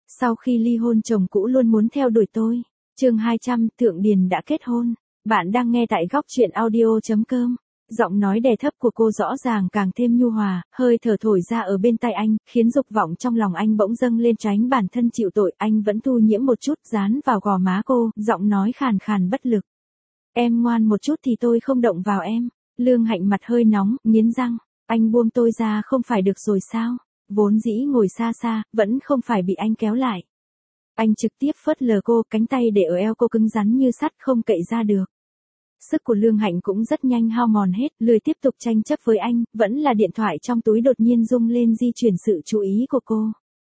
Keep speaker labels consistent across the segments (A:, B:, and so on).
A: Sau khi ly hôn chồng cũ luôn muốn theo đuổi tôi. Chương 200, Thượng Điền đã kết hôn. Bạn đang nghe tại góc truyện audio.com. Giọng nói đè thấp của cô rõ ràng càng thêm nhu hòa, hơi thở thổi ra ở bên tai anh, khiến dục vọng trong lòng anh bỗng dâng lên tránh bản thân chịu tội. Anh vẫn thu nhiễm một chút, dán vào gò má cô, giọng nói khàn khàn bất lực. Em ngoan một chút thì tôi không động vào em. Lương Hạnh mặt hơi nóng, nghiến răng. Anh buông tôi ra không phải được rồi sao? Vốn dĩ ngồi xa xa, vẫn không phải bị anh kéo lại. Anh trực tiếp phớt lờ cô, cánh tay để ở eo cô cứng rắn như sắt không cậy ra được. Sức của Lương Hạnh cũng rất nhanh hao mòn hết, lười tiếp tục tranh chấp với anh, vẫn là điện thoại trong túi đột nhiên rung lên di chuyển sự chú ý của cô.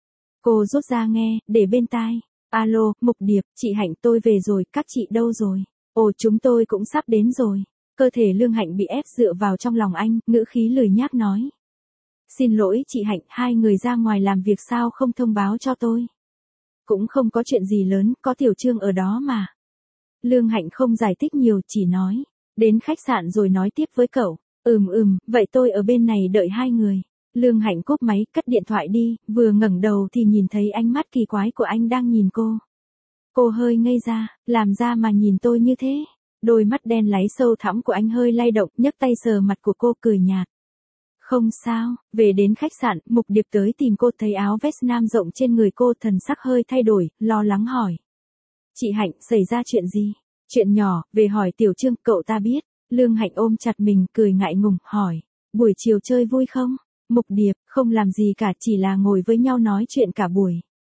A: Cô rút ra nghe, để bên tai. Alo, Mục Điệp, chị Hạnh tôi về rồi, các chị đâu rồi? Ồ chúng tôi cũng sắp đến rồi. Cơ thể Lương Hạnh bị ép dựa vào trong lòng anh, ngữ khí lười nhác nói. Xin lỗi chị Hạnh, hai người ra ngoài làm việc sao không thông báo cho tôi? Cũng không có chuyện gì lớn, có Tiểu Trương ở đó mà. Lương Hạnh không giải thích nhiều, chỉ nói. Đến khách sạn rồi nói tiếp với cậu. Vậy tôi ở bên này đợi hai người. Lương Hạnh cúp máy, cất điện thoại đi, vừa ngẩng đầu thì nhìn thấy ánh mắt kỳ quái của anh đang nhìn cô. Cô hơi ngây ra, làm ra mà nhìn tôi như thế. Đôi mắt đen láy sâu thẳm của anh hơi lay động, nhấc tay sờ mặt của cô cười nhạt. Không sao, về đến khách sạn, Mục Điệp tới tìm cô thấy áo vest nam rộng trên người cô thần sắc hơi thay đổi, lo lắng hỏi. Chị Hạnh, xảy ra chuyện gì? Chuyện nhỏ, về hỏi Tiểu Trương, cậu ta biết. Lương Hạnh ôm chặt mình, cười ngại ngùng, hỏi. Buổi chiều chơi vui không? Mục Điệp, không làm gì cả, chỉ là ngồi với nhau nói chuyện cả buổi.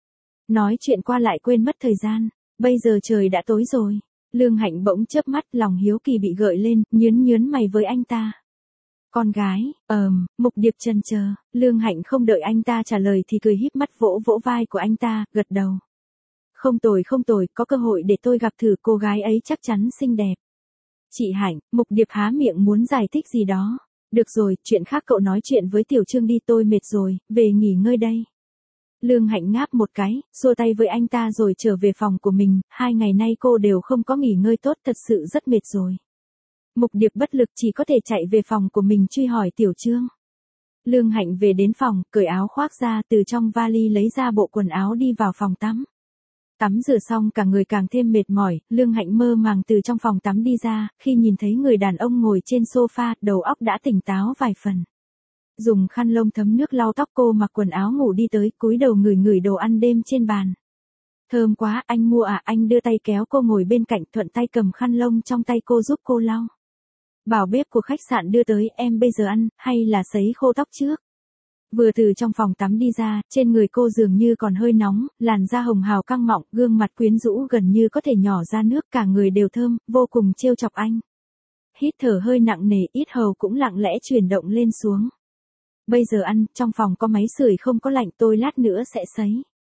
A: Nói chuyện qua lại quên mất thời gian, bây giờ trời đã tối rồi. Lương Hạnh bỗng chớp mắt, lòng hiếu kỳ bị gợi lên, nhớn mày với anh ta. Con gái, Mục Điệp chần chờ, Lương Hạnh không đợi anh ta trả lời thì cười híp mắt vỗ vỗ vai của anh ta, gật đầu. Không tồi, có cơ hội để tôi gặp thử cô gái ấy chắc chắn xinh đẹp. Chị Hạnh, Mục Điệp há miệng muốn giải thích gì đó. Được rồi, chuyện khác cậu nói chuyện với Tiểu Trương đi, tôi mệt rồi, về nghỉ ngơi đây. Lương Hạnh ngáp một cái, xua tay với anh ta rồi trở về phòng của mình, 2 ngày nay cô đều không có nghỉ ngơi tốt, thật sự rất mệt rồi. Mục Điệp bất lực chỉ có thể chạy về phòng của mình truy hỏi Tiểu Trương. Lương Hạnh về đến phòng, cởi áo khoác ra, từ trong vali lấy ra bộ quần áo đi vào phòng tắm. Tắm rửa xong cả người càng thêm mệt mỏi, Lương Hạnh mơ màng từ trong phòng tắm đi ra, khi nhìn thấy người đàn ông ngồi trên sofa, đầu óc đã tỉnh táo vài phần. Dùng khăn lông thấm nước lau tóc, cô mặc quần áo ngủ đi tới, cúi đầu ngửi đồ ăn đêm trên bàn. Thơm quá, anh mua à? Anh đưa tay kéo cô ngồi bên cạnh, thuận tay cầm khăn lông trong tay cô giúp cô lau. Bảo bếp của khách sạn đưa tới, em bây giờ ăn, hay là sấy khô tóc trước? Vừa từ trong phòng tắm đi ra, trên người cô dường như còn hơi nóng, làn da hồng hào căng mọng, gương mặt quyến rũ gần như có thể nhỏ ra nước, cả người đều thơm, vô cùng trêu chọc anh. Hít thở hơi nặng nề, yết hầu cũng lặng lẽ chuyển động lên xuống. Bây giờ ăn, trong phòng có máy sưởi không có lạnh, tôi lát nữa sẽ sấy.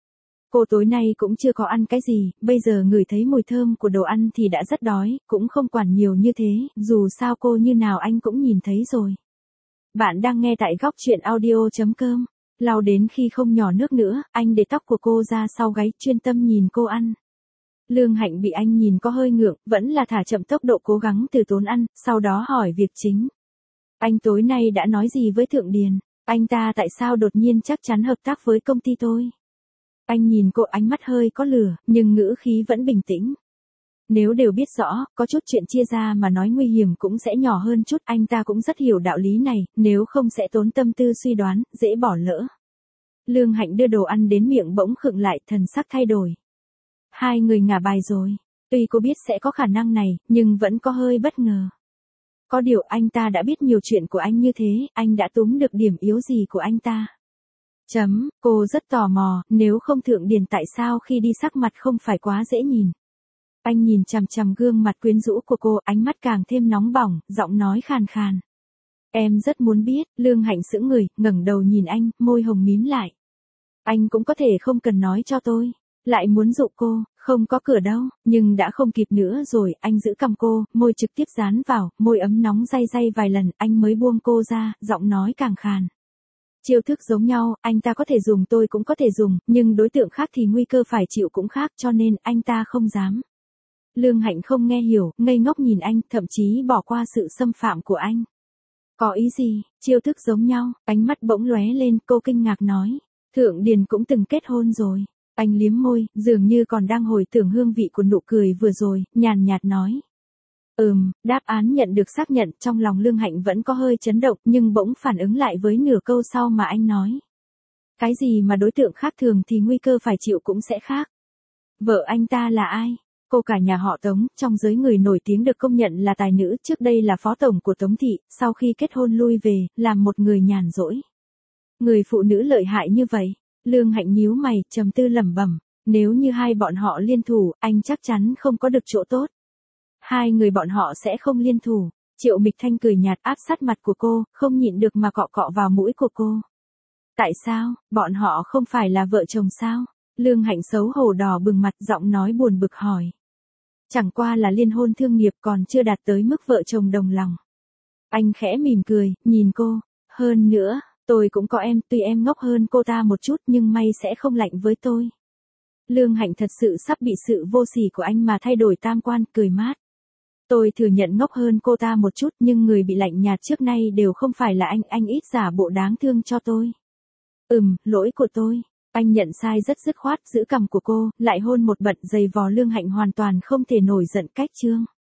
A: Cô tối nay cũng chưa có ăn cái gì, bây giờ ngửi thấy mùi thơm của đồ ăn thì đã rất đói, cũng không quản nhiều như thế, dù sao cô như nào anh cũng nhìn thấy rồi. Bạn đang nghe tại góc truyện audio.com. Lau đến khi không nhỏ nước nữa, anh để tóc của cô ra sau gáy, chuyên tâm nhìn cô ăn. Lương Hạnh bị anh nhìn có hơi ngượng, vẫn là thả chậm tốc độ cố gắng từ tốn ăn, sau đó hỏi việc chính. Anh tối nay đã nói gì với Thượng Điền? Anh ta tại sao đột nhiên chắc chắn hợp tác với công ty tôi? Anh nhìn cô, ánh mắt hơi có lửa, nhưng ngữ khí vẫn bình tĩnh. Nếu đều biết rõ, có chút chuyện chia ra mà nói nguy hiểm cũng sẽ nhỏ hơn chút, anh ta cũng rất hiểu đạo lý này, nếu không sẽ tốn tâm tư suy đoán, dễ bỏ lỡ. Lương Hạnh đưa đồ ăn đến miệng bỗng khựng lại, thần sắc thay đổi. Hai người ngả bài rồi. Tuy cô biết sẽ có khả năng này, nhưng vẫn có hơi bất ngờ. Có điều anh ta đã biết nhiều chuyện của anh như thế, anh đã túm được điểm yếu gì của anh ta. Cô rất tò mò, nếu không Thượng Điền tại sao khi đi sắc mặt không phải quá dễ nhìn. Anh nhìn chằm chằm gương mặt quyến rũ của cô, ánh mắt càng thêm nóng bỏng, giọng nói khàn khàn. Em rất muốn biết. Lương Hạnh sững người, ngẩng đầu nhìn anh, môi hồng mím lại. Anh cũng có thể không cần nói cho tôi. Lại muốn dụ cô, không có cửa đâu, nhưng đã không kịp nữa rồi, anh giữ cằm cô, môi trực tiếp dán vào, môi ấm nóng day vài lần, anh mới buông cô ra, giọng nói càng khàn. Chiêu thức giống nhau, anh ta có thể dùng tôi cũng có thể dùng, nhưng đối tượng khác thì nguy cơ phải chịu cũng khác, cho nên anh ta không dám. Lương Hạnh không nghe hiểu, ngây ngốc nhìn anh, thậm chí bỏ qua sự xâm phạm của anh. Có ý gì? Chiêu thức giống nhau, ánh mắt bỗng lóe lên, cô kinh ngạc nói. Thượng Điền cũng từng kết hôn rồi. Anh liếm môi, dường như còn đang hồi tưởng hương vị của nụ cười vừa rồi, nhàn nhạt nói. Đáp án nhận được xác nhận, trong lòng Lương Hạnh vẫn có hơi chấn động nhưng bỗng phản ứng lại với nửa câu sau mà anh nói. Cái gì mà đối tượng khác thường thì nguy cơ phải chịu cũng sẽ khác. Vợ anh ta là ai? Cô cả nhà họ Tống, trong giới người nổi tiếng được công nhận là tài nữ, trước đây là phó tổng của Tống thị, sau khi kết hôn lui về, làm một người nhàn rỗi. Người phụ nữ lợi hại như vậy, Lương Hạnh nhíu mày, trầm tư lẩm bẩm, nếu như hai bọn họ liên thủ, anh chắc chắn không có được chỗ tốt. Hai người bọn họ sẽ không liên thủ. Triệu Mịch Thanh cười nhạt áp sát mặt của cô, không nhịn được mà cọ cọ vào mũi của cô. Tại sao, bọn họ không phải là vợ chồng sao? Lương Hạnh xấu hổ đỏ bừng mặt, giọng nói buồn bực hỏi. Chẳng qua là liên hôn thương nghiệp, còn chưa đạt tới mức vợ chồng đồng lòng. Anh khẽ mỉm cười, nhìn cô. Hơn nữa, tôi cũng có em, tuy em ngốc hơn cô ta một chút nhưng may sẽ không lạnh với tôi. Lương Hạnh thật sự sắp bị sự vô sỉ của anh mà thay đổi tam quan, cười mát. Tôi thừa nhận ngốc hơn cô ta một chút nhưng người bị lạnh nhạt trước nay đều không phải là anh ít giả bộ đáng thương cho tôi. Lỗi của tôi. Anh nhận sai rất dứt khoát, giữ cằm của cô, lại hôn một bận, giày vò Lương Hạnh hoàn toàn không thể nổi giận cách trương.